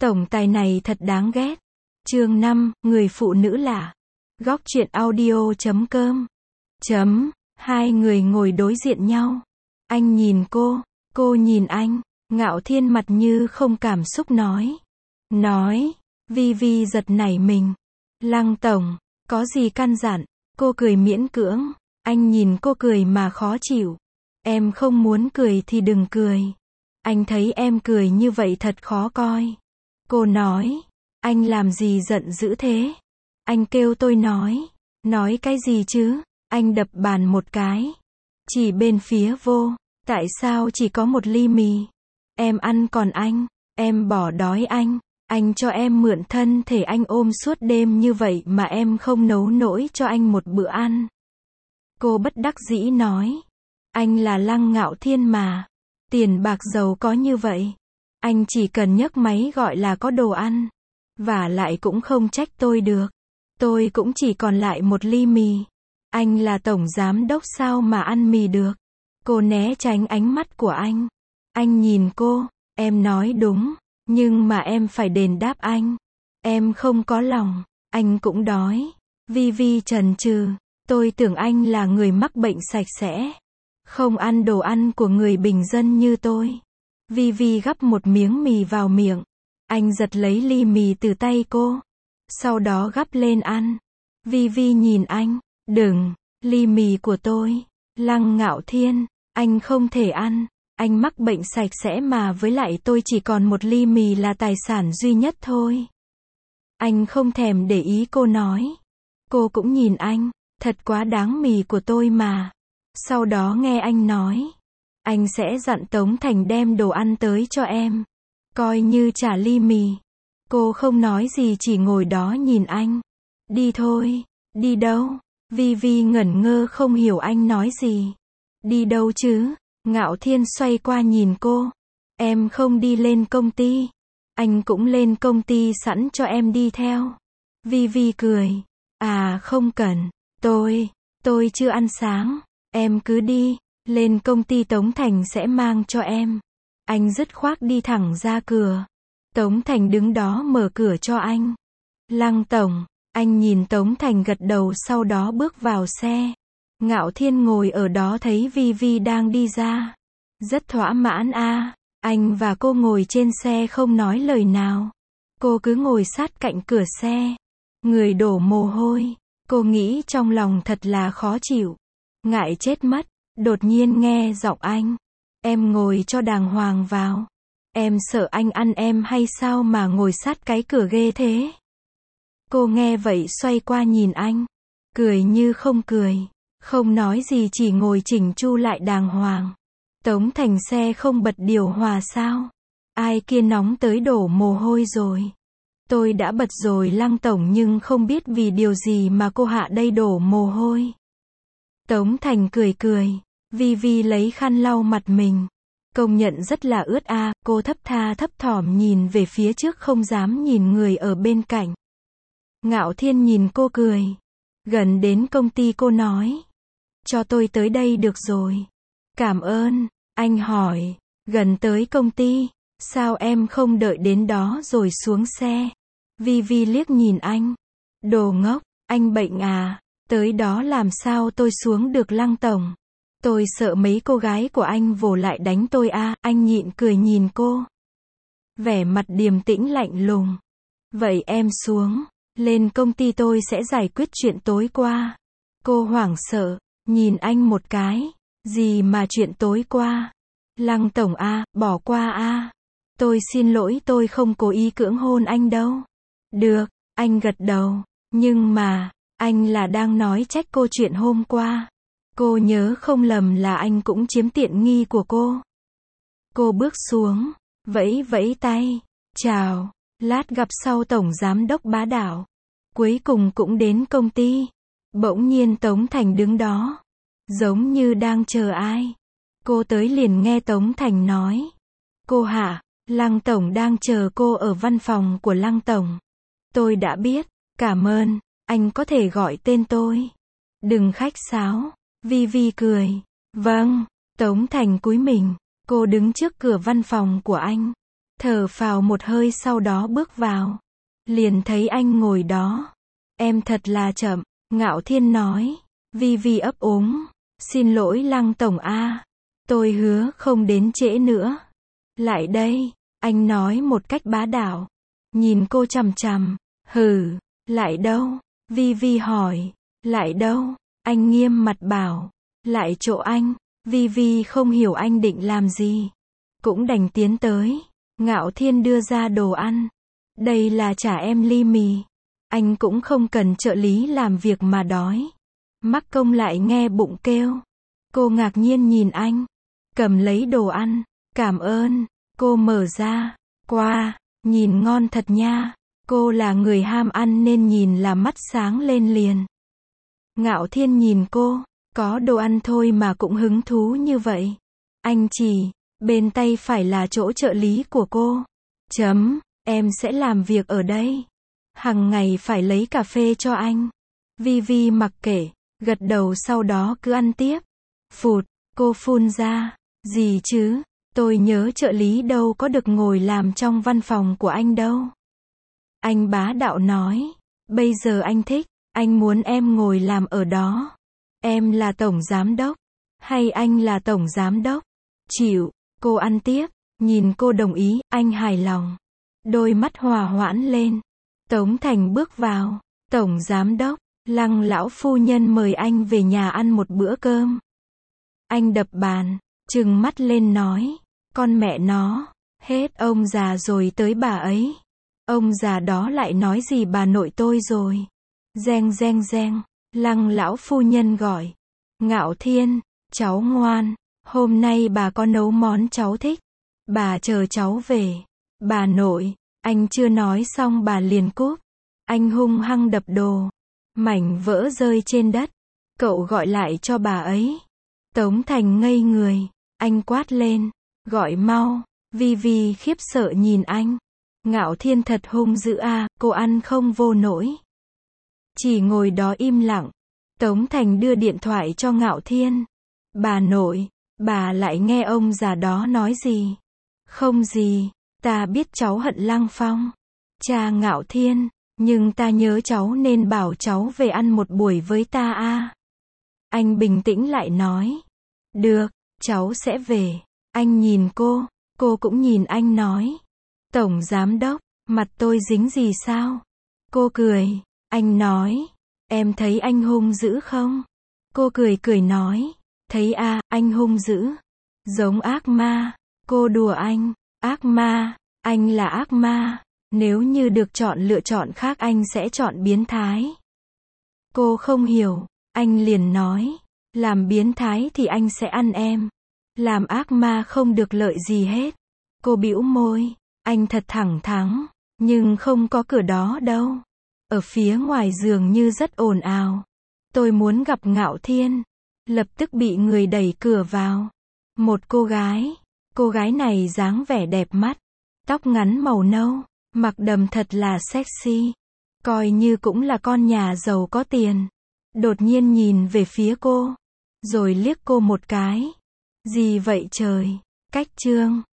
Tổng tài này thật đáng ghét. Chương 5, người phụ nữ lạ. Góc truyện audio.com. Hai người ngồi đối diện nhau. Anh nhìn cô nhìn anh. Ngạo Thiên mặt như không cảm xúc nói. Vi Vi giật nảy mình. Lăng tổng, có gì căn dặn? Cô cười miễn cưỡng. Anh nhìn cô cười mà khó chịu. Em không muốn cười thì đừng cười. Anh thấy em cười như vậy thật khó coi. Cô nói. Anh làm gì giận dữ thế? Anh kêu tôi nói. Nói cái gì chứ? Anh đập bàn một cái. Chỉ bên phía vô. Tại sao chỉ có một ly mì? Em ăn còn anh. Em bỏ đói anh. Anh cho em mượn thân thể anh ôm suốt đêm như vậy mà em không nấu nổi cho anh một bữa ăn. Cô bất đắc dĩ nói. Anh là Lăng Ngạo Thiên mà. Tiền bạc giàu có như vậy. Anh chỉ cần nhấc máy gọi là có đồ ăn. Vả lại cũng không trách tôi được. Tôi cũng chỉ còn lại một ly mì. Anh là tổng giám đốc sao mà ăn mì được? Cô né tránh ánh mắt của anh. Anh nhìn cô. Em nói đúng. Nhưng mà em phải đền đáp anh. Em không có lòng. Anh cũng đói. Vi Vi chần chừ. Tôi tưởng anh là người mắc bệnh sạch sẽ. Không ăn đồ ăn của người bình dân như tôi. Vi Vi gắp một miếng mì vào miệng. Anh giật lấy ly mì từ tay cô. Sau đó gắp lên ăn. Vi Vi nhìn anh. Đừng, ly mì của tôi. Lăng Ngạo Thiên, anh không thể ăn. Anh mắc bệnh sạch sẽ mà với lại tôi chỉ còn một ly mì là tài sản duy nhất thôi. Anh không thèm để ý cô nói. Cô cũng nhìn anh. Thật quá đáng mì của tôi mà. Sau đó nghe anh nói. Anh sẽ dặn Tống Thành đem đồ ăn tới cho em. Coi như trả ly mì. Cô không nói gì chỉ ngồi đó nhìn anh. Đi thôi. Đi đâu? Vi Vi ngẩn ngơ không hiểu anh nói gì. Đi đâu chứ? Ngạo Thiên xoay qua nhìn cô. Em không đi lên công ty. Anh cũng lên công ty sẵn cho em đi theo. Vi Vi cười. À không cần. Tôi chưa ăn sáng. Em cứ đi. Lên công ty Tống Thành sẽ mang cho em. Anh dứt khoát đi thẳng ra cửa. Tống Thành đứng đó mở cửa cho anh. Lăng tổng. Anh nhìn Tống Thành gật đầu sau đó bước vào xe. Ngạo Thiên ngồi ở đó thấy Vi Vi đang đi ra. Rất thỏa mãn a. Anh và cô ngồi trên xe không nói lời nào. Cô cứ ngồi sát cạnh cửa xe. Người đổ mồ hôi. Cô nghĩ trong lòng thật là khó chịu. Ngại chết mất. Đột nhiên nghe giọng anh. Em ngồi cho đàng hoàng vào. Em sợ anh ăn em hay sao mà ngồi sát cái cửa ghê thế? Cô nghe vậy xoay qua nhìn anh. Cười như không cười. Không nói gì chỉ ngồi chỉnh chu lại đàng hoàng. Tống Thành xe không bật điều hòa sao? Ai kia nóng tới đổ mồ hôi rồi. Tôi đã bật rồi Lăng tổng nhưng không biết vì điều gì mà cô hạ đây đổ mồ hôi. Tống Thành cười cười. Vi Vi lấy khăn lau mặt mình. Công nhận rất là ướt a. Cô thấp tha thấp thỏm nhìn về phía trước không dám nhìn người ở bên cạnh. Ngạo Thiên nhìn cô cười. Gần đến công ty cô nói. Cho tôi tới đây được rồi. Cảm ơn. Anh hỏi. Gần tới công ty. Sao em không đợi đến đó rồi xuống xe? Vi Vi liếc nhìn anh. Đồ ngốc. Anh bệnh à? Tới đó làm sao tôi xuống được Lăng tổng? Tôi sợ mấy cô gái của anh vồ lại đánh tôi a. Anh nhịn cười nhìn cô. Vẻ mặt điềm tĩnh lạnh lùng. Vậy em xuống. Lên công ty tôi sẽ giải quyết chuyện tối qua. Cô hoảng sợ. Nhìn anh một cái. Gì mà chuyện tối qua? Lăng tổng a, bỏ qua a. Tôi xin lỗi tôi không cố ý cưỡng hôn anh đâu. Được, anh gật đầu. Nhưng mà, anh là đang nói trách cô chuyện hôm qua. Cô nhớ không lầm là anh cũng chiếm tiện nghi của cô. Cô bước xuống, vẫy vẫy tay. Chào, lát gặp sau tổng giám đốc bá đạo. Cuối cùng cũng đến công ty. Bỗng nhiên Tống Thành đứng đó. Giống như đang chờ ai. Cô tới liền nghe Tống Thành nói. Cô hả, Lăng tổng đang chờ cô ở văn phòng của Lăng tổng. Tôi đã biết, cảm ơn, anh có thể gọi tên tôi. Đừng khách sáo. Vi Vi cười. Vâng. Tống Thành cúi mình. Cô đứng trước cửa văn phòng của anh. Thở phào một hơi sau đó bước vào. Liền thấy anh ngồi đó. Em thật là chậm, Ngạo Thiên nói. Vi ấp úng. Xin lỗi Lăng tổng a. Tôi hứa không đến trễ nữa. Lại đây, anh nói một cách bá đạo. Nhìn cô chằm chằm. Hừ, lại đâu? Vi hỏi. Lại đâu? Anh nghiêm mặt bảo. Lại chỗ anh. Vi không hiểu anh định làm gì. Cũng đành tiến tới. Ngạo Thiên đưa ra đồ ăn. Đây là trả em ly mì. Anh cũng không cần trợ lý làm việc mà đói. Mắc công lại nghe bụng kêu. Cô ngạc nhiên nhìn anh. Cầm lấy đồ ăn. Cảm ơn. Cô mở ra. Qua. Nhìn ngon thật nha. Cô là người ham ăn nên nhìn là mắt sáng lên liền. Ngạo Thiên nhìn cô. Có đồ ăn thôi mà cũng hứng thú như vậy. Anh chỉ. Bên tay phải là chỗ trợ lý của cô. Em sẽ làm việc ở đây. Hằng ngày phải lấy cà phê cho anh. Vi mặc kệ. Gật đầu sau đó cứ ăn tiếp. Phụt. Cô phun ra. Gì chứ? Tôi nhớ trợ lý đâu có được ngồi làm trong văn phòng của anh đâu. Anh bá đạo nói. Bây giờ anh thích. Anh muốn em ngồi làm ở đó. Em là tổng giám đốc. Hay anh là tổng giám đốc? Chịu. Cô ăn tiếp. Nhìn cô đồng ý, anh hài lòng. Đôi mắt hòa hoãn lên. Tống Thành bước vào. Tổng giám đốc, Lăng lão phu nhân mời anh về nhà ăn một bữa cơm. Anh đập bàn, trừng mắt lên nói. Con mẹ nó, hết ông già rồi tới bà ấy. Ông già đó lại nói gì bà nội tôi rồi. Reng. Lăng lão phu nhân gọi. Ngạo Thiên, cháu ngoan. Hôm nay bà có nấu món cháu thích. Bà chờ cháu về. Bà nội, anh chưa nói xong bà liền cúp. Anh hung hăng đập đồ. Mảnh vỡ rơi trên đất. Cậu gọi lại cho bà ấy. Tống Thành ngây người. Anh quát lên. Gọi mau. Vi khiếp sợ nhìn anh. Ngạo Thiên thật hung dữ a, cô ăn không vô nổi. Chỉ ngồi đó im lặng. Tống Thành đưa điện thoại cho Ngạo Thiên. Bà nội, bà lại nghe ông già đó nói gì? Không gì, ta biết cháu hận Lăng Phong. Cha Ngạo Thiên, nhưng ta nhớ cháu nên bảo cháu về ăn một buổi với ta a. Anh bình tĩnh lại nói. Được, cháu sẽ về. Anh nhìn cô cũng nhìn anh nói. Tổng giám đốc, mặt tôi dính gì sao? Cô cười, anh nói. Em thấy anh hung dữ không? Cô cười nói. Thấy a, anh hung dữ. Giống ác ma. Cô đùa anh. Ác ma, anh là ác ma. Nếu như được lựa chọn khác anh sẽ chọn biến thái. Cô không hiểu. Anh liền nói. Làm biến thái thì anh sẽ ăn em. Làm ác ma không được lợi gì hết. Cô bĩu môi. Anh thật thẳng thắn. Nhưng không có cửa đó đâu. Ở phía ngoài dường như rất ồn ào. Tôi muốn gặp Ngạo Thiên. Lập tức bị người đẩy cửa vào. Một cô gái. Cô gái này dáng vẻ đẹp mắt. Tóc ngắn màu nâu. Mặc đầm thật là sexy. Coi như cũng là con nhà giàu có tiền. Đột nhiên nhìn về phía cô. Rồi liếc cô một cái. Gì vậy trời? Cách chương.